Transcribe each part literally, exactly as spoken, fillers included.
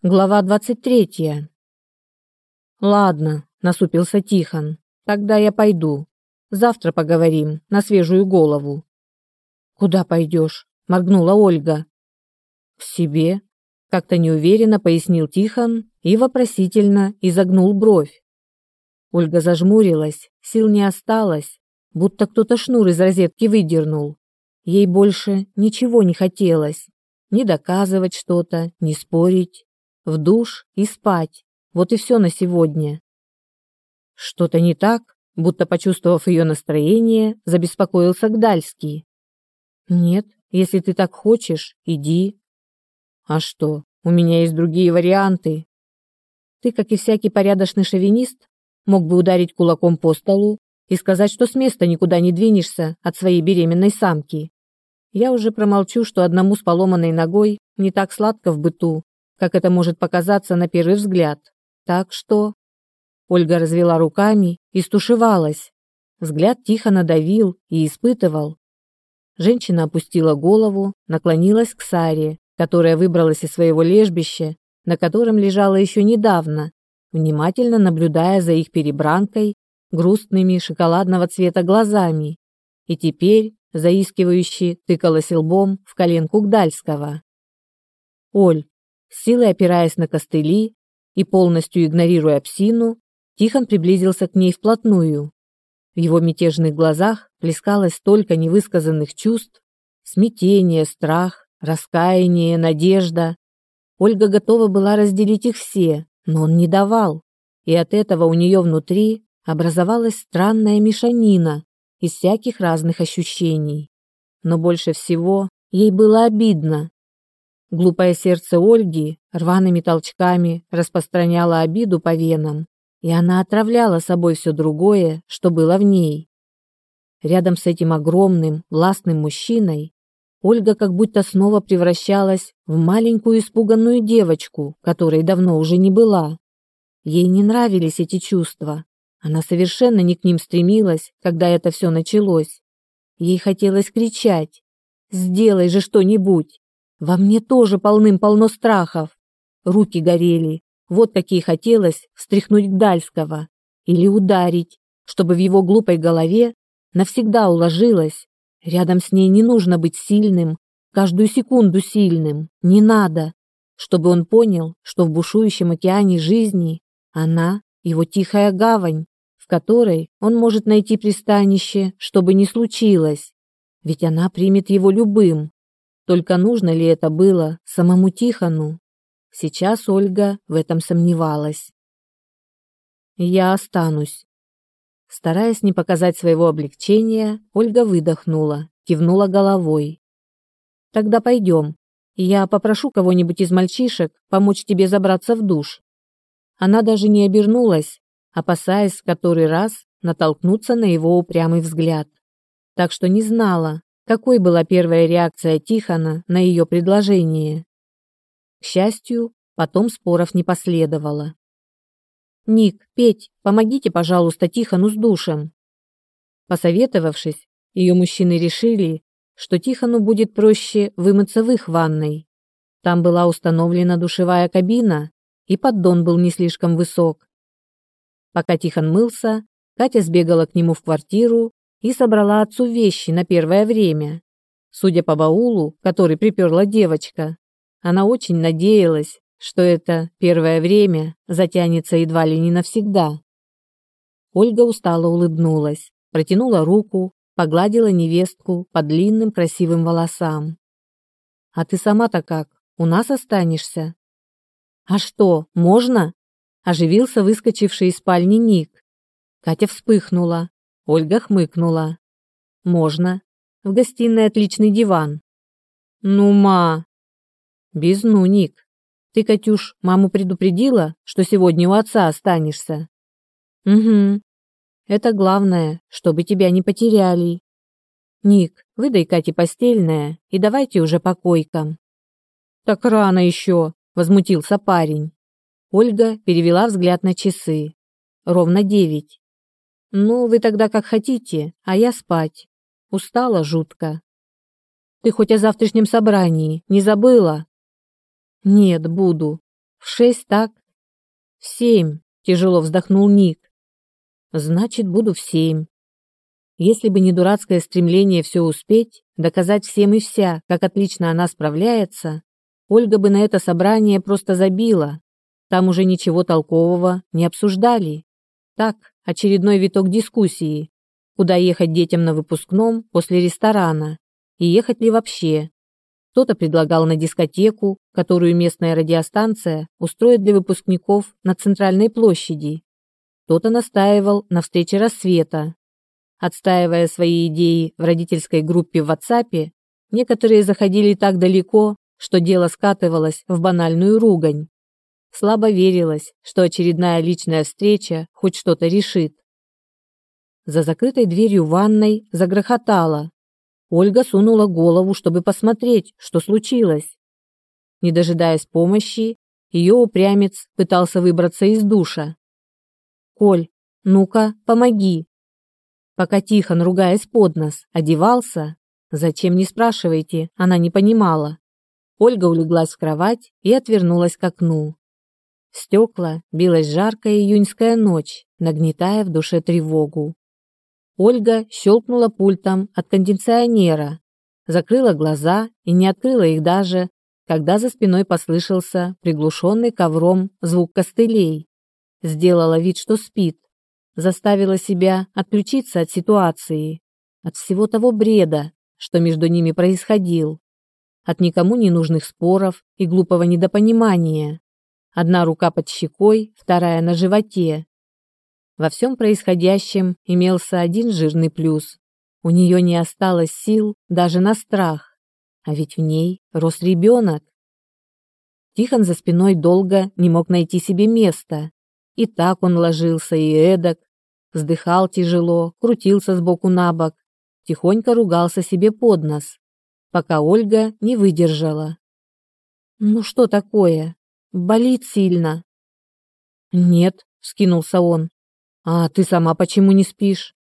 Глава двадцать третья. Ладно, насупился Тихон. Тогда я пойду. Завтра поговорим на свежую голову. Куда пойдешь? Моргнула Ольга. К себе, как-то неуверенно пояснил Тихон и вопросительно изогнул бровь. Ольга зажмурилась, сил не осталось, будто кто-то шнур из розетки выдернул. Ей больше ничего не хотелось, ни доказывать что-то, ни спорить. В душ и спать. Вот и все на сегодня. Что-то не так, будто почувствовав ее настроение, забеспокоился Гдальский. Нет, если ты так хочешь, иди. А что, у меня есть другие варианты. Ты, как и всякий порядочный шовинист, мог бы ударить кулаком по столу и сказать, что с места никуда не двинешься от своей беременной самки. Я уже промолчу, что одному с поломанной ногой не так сладко в быту, как это может показаться на первый взгляд. Так что... Ольга развела руками и стушевалась. Взгляд тихо надавил и испытывал. Женщина опустила голову, наклонилась к Саре, которая выбралась из своего лежбища, на котором лежала еще недавно, внимательно наблюдая за их перебранкой грустными шоколадного цвета глазами, и теперь заискивающе тыкалась лбом в коленку Гдальского. «Оль», с силой опираясь на костыли и полностью игнорируя псину, Тихон приблизился к ней вплотную. В его мятежных глазах плескалось столько невысказанных чувств: смятение, страх, раскаяние, надежда. Ольга готова была разделить их все, но он не давал, и от этого у нее внутри образовалась странная мешанина из всяких разных ощущений. Но больше всего ей было обидно. Глупое сердце Ольги рваными толчками распространяло обиду по венам, и она отравляла собой все другое, что было в ней. Рядом с этим огромным, властным мужчиной Ольга как будто снова превращалась в маленькую испуганную девочку, которой давно уже не была. Ей не нравились эти чувства. Она совершенно не к ним стремилась, когда это все началось. Ей хотелось кричать: «Сделай же что-нибудь! Во мне тоже полным-полно страхов!» Руки горели. Вот какие хотелось встряхнуть Гдальского или ударить, чтобы в его глупой голове навсегда уложилось: рядом с ней не нужно быть сильным, каждую секунду сильным, не надо, чтобы он понял, что в бушующем океане жизни она — его тихая гавань, в которой он может найти пристанище, что бы ни случилось, ведь она примет его любым. Только нужно ли это было самому Тихону? Сейчас Ольга в этом сомневалась. «Я останусь». Стараясь не показать своего облегчения, Ольга выдохнула, кивнула головой. «Тогда пойдем. Я попрошу кого-нибудь из мальчишек помочь тебе забраться в душ». Она даже не обернулась, опасаясь в который раз натолкнуться на его упрямый взгляд. Так что не знала, какой была первая реакция Тихона на ее предложение. К счастью, потом споров не последовало. «Ник, Петь, помогите, пожалуйста, Тихону с душем». Посоветовавшись, ее мужчины решили, что Тихону будет проще вымыться в их ванной. Там была установлена душевая кабина, и поддон был не слишком высок. Пока Тихон мылся, Катя сбегала к нему в квартиру и собрала отцу вещи на первое время. Судя по баулу, который приперла девочка, она очень надеялась, что это первое время затянется едва ли не навсегда. Ольга устало улыбнулась, протянула руку, погладила невестку по длинным красивым волосам. «А ты сама-то как, у нас останешься?» «А что, можно?» – оживился выскочивший из спальни Ник. Катя вспыхнула, Ольга хмыкнула. «Можно. В гостиной отличный диван». «Ну, ма!» «Без ну, Ник. Ты, Катюш, маму предупредила, что сегодня у отца останешься?» «Угу. Это главное, чтобы тебя не потеряли. Ник, выдай Кате постельное и давайте уже по койкам». «Так рано еще!» – возмутился парень. Ольга перевела взгляд на часы. Ровно девять. «Ну, вы тогда как хотите, а я спать. Устала жутко». «Ты хоть о завтрашнем собрании не забыла?» «Нет, буду. В шесть, так? В семь, тяжело вздохнул Ник. Значит, буду в семь. Если бы не дурацкое стремление все успеть, доказать всем и вся, как отлично она справляется, Ольга бы на это собрание просто забила. Там уже ничего толкового не обсуждали. Так, очередной виток дискуссии. Куда ехать детям на выпускном после ресторана? И ехать ли вообще? Кто-то предлагал на дискотеку, которую местная радиостанция устроит для выпускников на центральной площади. Кто-то настаивал на встрече рассвета. Отстаивая свои идеи в родительской группе в WhatsApp, некоторые заходили так далеко, что дело скатывалось в банальную ругань. Слабо верилось, что очередная личная встреча хоть что-то решит. За закрытой дверью ванной загрохотало. Ольга сунула голову, чтобы посмотреть, что случилось. Не дожидаясь помощи, ее упрямец пытался выбраться из душа. «Коль, ну-ка, помоги!» Пока Тихон, ругаясь под нос, одевался, зачем, не спрашивайте, она не понимала. Ольга улеглась в кровать и отвернулась к окну. В стекла билась жаркая июньская ночь, нагнетая в душе тревогу. Ольга щелкнула пультом от кондиционера, закрыла глаза и не открыла их даже, когда за спиной послышался приглушенный ковром звук костылей. Сделала вид, что спит, заставила себя отключиться от ситуации, от всего того бреда, что между ними происходил, от никому не нужных споров и глупого недопонимания. Одна рука под щекой, вторая на животе. Во всем происходящем имелся один жирный плюс. У нее не осталось сил даже на страх, а ведь в ней рос ребенок. Тихон за спиной долго не мог найти себе места. И так он ложился и эдак, вздыхал тяжело, крутился сбоку на бок, тихонько ругался себе под нос, пока Ольга не выдержала. «Ну что такое? Болит сильно?» «Нет», — вскинулся он. «А ты сама почему не спишь?»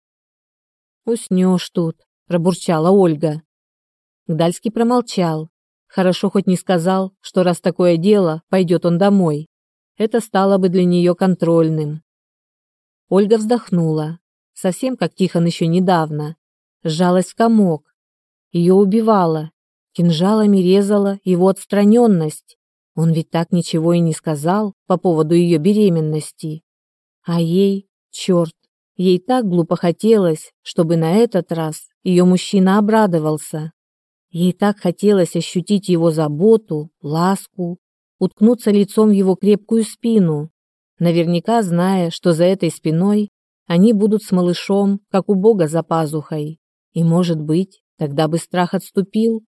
«Уснешь тут», — пробурчала Ольга. Гдальский промолчал. Хорошо хоть не сказал, что раз такое дело, пойдет он домой. Это стало бы для нее контрольным. Ольга вздохнула, совсем как Тихон еще недавно. Сжалась в комок. Ее убивало. Кинжалами резала его отстраненность. Он ведь так ничего и не сказал по поводу ее беременности. А ей, черт, ей так глупо хотелось, чтобы на этот раз ее мужчина обрадовался. Ей так хотелось ощутить его заботу, ласку, уткнуться лицом в его крепкую спину, наверняка зная, что за этой спиной они будут с малышом, как у Бога за пазухой. И, может быть, тогда бы страх отступил.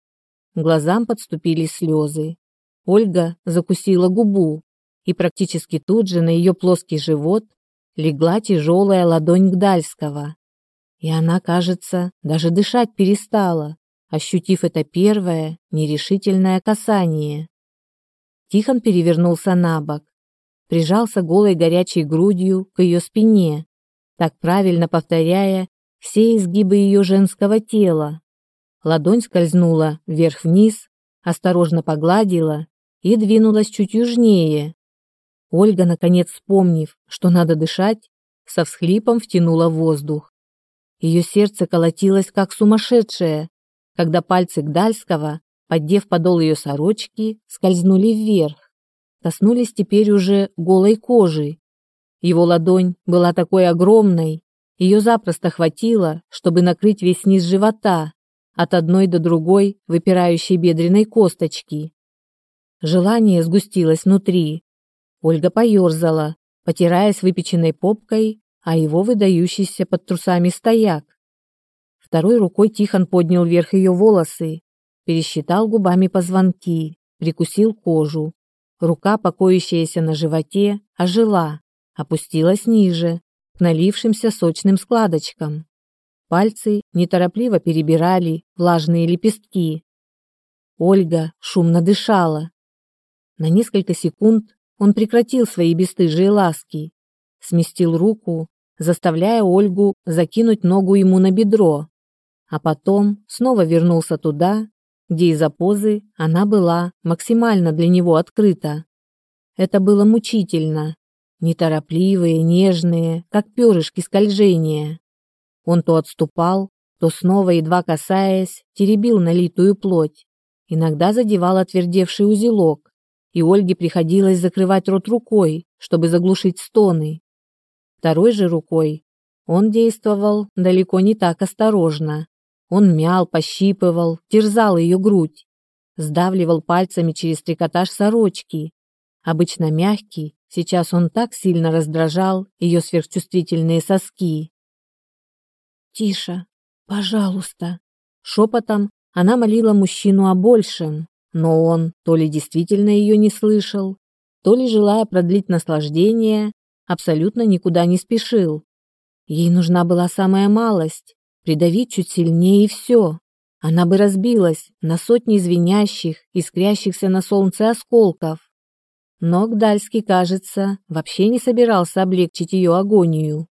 Глазам подступили слезы. Ольга закусила губу, и практически тут же на ее плоский живот легла тяжелая ладонь Гдальского. И она, кажется, даже дышать перестала, ощутив это первое нерешительное касание. Тихон перевернулся на бок, прижался голой горячей грудью к ее спине, так правильно повторяя все изгибы ее женского тела. Ладонь скользнула вверх-вниз, осторожно погладила и двинулась чуть южнее. Ольга, наконец вспомнив, что надо дышать, со всхлипом втянула воздух. Ее сердце колотилось, как сумасшедшее, когда пальцы Гдальского, поддев подол ее сорочки, скользнули вверх, коснулись теперь уже голой кожи. Его ладонь была такой огромной, ее запросто хватило, чтобы накрыть весь низ живота, от одной до другой выпирающей бедренной косточки. Желание сгустилось внутри. Ольга поерзала, потираясь выпеченной попкой, а его выдающийся под трусами стояк. Второй рукой Тихон поднял вверх ее волосы, пересчитал губами позвонки, прикусил кожу. Рука, покоящаяся на животе, ожила, опустилась ниже, к налившимся сочным складочкам. Пальцы неторопливо перебирали влажные лепестки. Ольга шумно дышала. На несколько секунд он прекратил свои бесстыжие ласки, сместил руку, заставляя Ольгу закинуть ногу ему на бедро, а потом снова вернулся туда, где из-за позы она была максимально для него открыта. Это было мучительно. Неторопливые, нежные, как перышки скольжения. Он то отступал, то снова, едва касаясь, теребил налитую плоть. Иногда задевал отвердевший узелок, и Ольге приходилось закрывать рот рукой, чтобы заглушить стоны. Второй же рукой он действовал далеко не так осторожно. Он мял, пощипывал, терзал ее грудь, сдавливал пальцами через трикотаж сорочки. Обычно мягкий, сейчас он так сильно раздражал ее сверхчувствительные соски. «Тише, пожалуйста!» Шепотом она молила мужчину о большем, но он то ли действительно ее не слышал, то ли, желая продлить наслаждение, абсолютно никуда не спешил. Ей нужна была самая малость, придавить чуть сильнее и все. Она бы разбилась на сотни звенящих, искрящихся на солнце осколков. Но Гдальский, кажется, вообще не собирался облегчить ее агонию.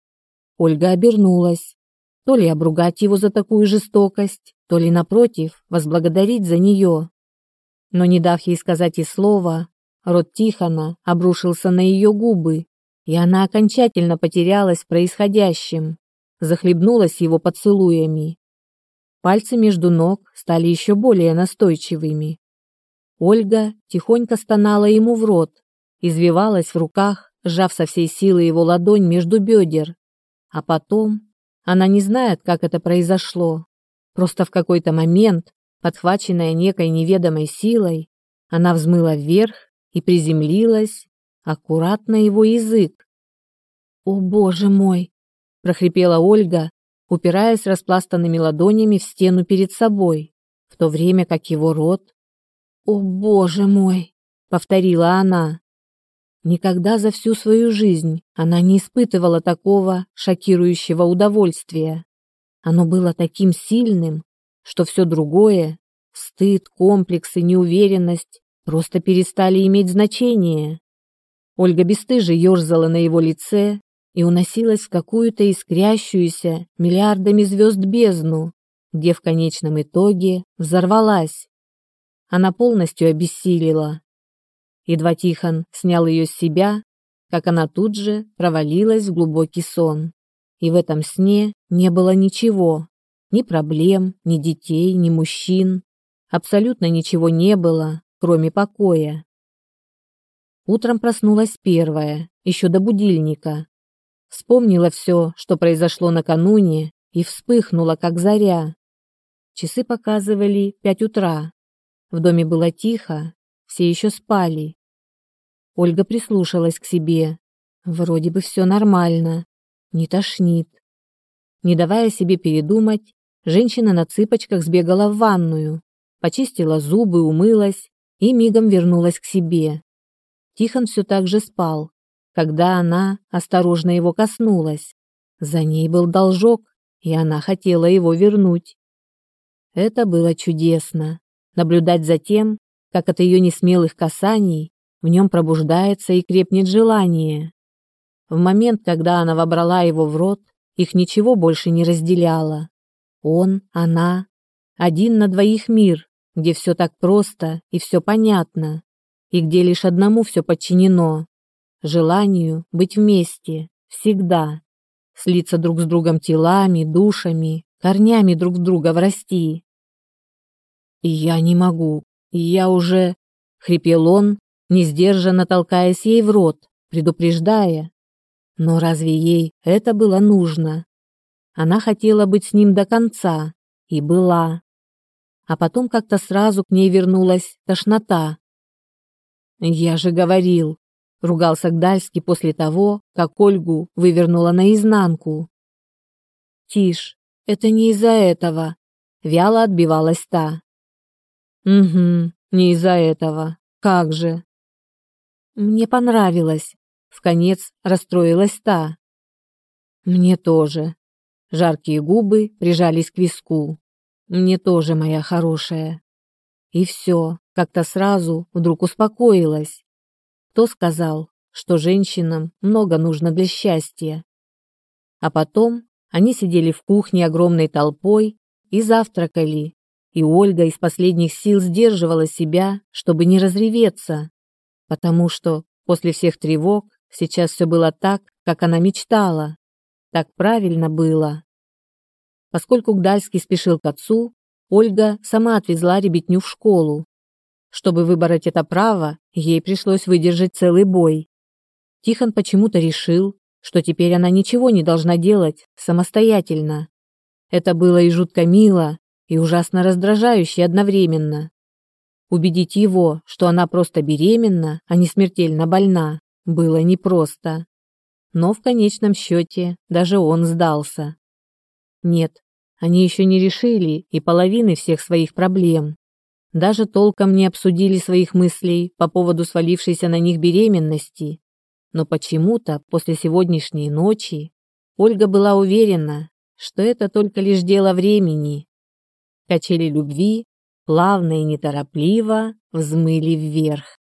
Ольга обернулась. То ли обругать его за такую жестокость, то ли, напротив, возблагодарить за нее. Но, не дав ей сказать и слова, рот Тихона обрушился на ее губы, и она окончательно потерялась в происходящем, захлебнулась его поцелуями. Пальцы между ног стали еще более настойчивыми. Ольга тихонько стонала ему в рот, извивалась в руках, сжав со всей силы его ладонь между бедер. А потом, она не знает, как это произошло, просто в какой-то момент, подхваченная некой неведомой силой, она взмыла вверх и приземлилась аккуратно его язык. «О, Боже мой!» – прохрипела Ольга, упираясь распластанными ладонями в стену перед собой, в то время как его рот... «О, Боже мой!» – повторила она. Никогда за всю свою жизнь она не испытывала такого шокирующего удовольствия. Оно было таким сильным, что все другое – стыд, комплексы, неуверенность – просто перестали иметь значение. Ольга бесстыже ерзала на его лице и уносилась в какую-то искрящуюся миллиардами звезд бездну, где в конечном итоге взорвалась. Она полностью обессилила. Едва Тихон снял ее с себя, как она тут же провалилась в глубокий сон. И в этом сне не было ничего, ни проблем, ни детей, ни мужчин. Абсолютно ничего не было, кроме покоя. Утром проснулась первая, еще до будильника. Вспомнила все, что произошло накануне, и вспыхнула, как заря. Часы показывали пять утра. В доме было тихо, все еще спали. Ольга прислушалась к себе. Вроде бы все нормально, не тошнит. Не давая себе передумать, женщина на цыпочках сбегала в ванную, почистила зубы, умылась и мигом вернулась к себе. Тихон все так же спал, когда она осторожно его коснулась. За ней был должок, и она хотела его вернуть. Это было чудесно. Наблюдать за тем, как от ее несмелых касаний в нем пробуждается и крепнет желание. В момент, когда она вобрала его в рот, их ничего больше не разделяло. Он, она, один на двоих мир, где все так просто и все понятно, и где лишь одному все подчинено – желанию быть вместе, всегда, слиться друг с другом телами, душами, корнями друг в друга врасти. «И я не могу, и я уже...» — хрипел он, несдержанно толкаясь ей в рот, предупреждая. Но разве ей это было нужно? Она хотела быть с ним до конца, и была. А потом как-то сразу к ней вернулась тошнота. «Я же говорил», — ругался Гдальский после того, как Ольгу вывернула наизнанку. «Тише, это не из-за этого», — вяло отбивалась та. «Угу, не из-за этого. Как же?» «Мне понравилось», — вконец расстроилась та. «Мне тоже». Жаркие губы прижались к виску. «Мне тоже, моя хорошая». И все, как-то сразу вдруг успокоилась. Кто сказал, что женщинам много нужно для счастья? А потом они сидели в кухне огромной толпой и завтракали. И Ольга из последних сил сдерживала себя, чтобы не разреветься. потому что после всех тревог сейчас все было так, как она мечтала. Так правильно было. Поскольку Гдальский спешил к отцу, Ольга сама отвезла ребятню в школу. Чтобы выбороть это право, ей пришлось выдержать целый бой. Тихон почему-то решил, что теперь она ничего не должна делать самостоятельно. Это было и жутко мило, и ужасно раздражающе одновременно. Убедить его, что она просто беременна, а не смертельно больна, было непросто. Но в конечном счете даже он сдался. Нет, они еще не решили и половины всех своих проблем. Даже толком не обсудили своих мыслей по поводу свалившейся на них беременности. Но почему-то после сегодняшней ночи Ольга была уверена, что это только лишь дело времени. Качели любви плавно и неторопливо взмыли вверх.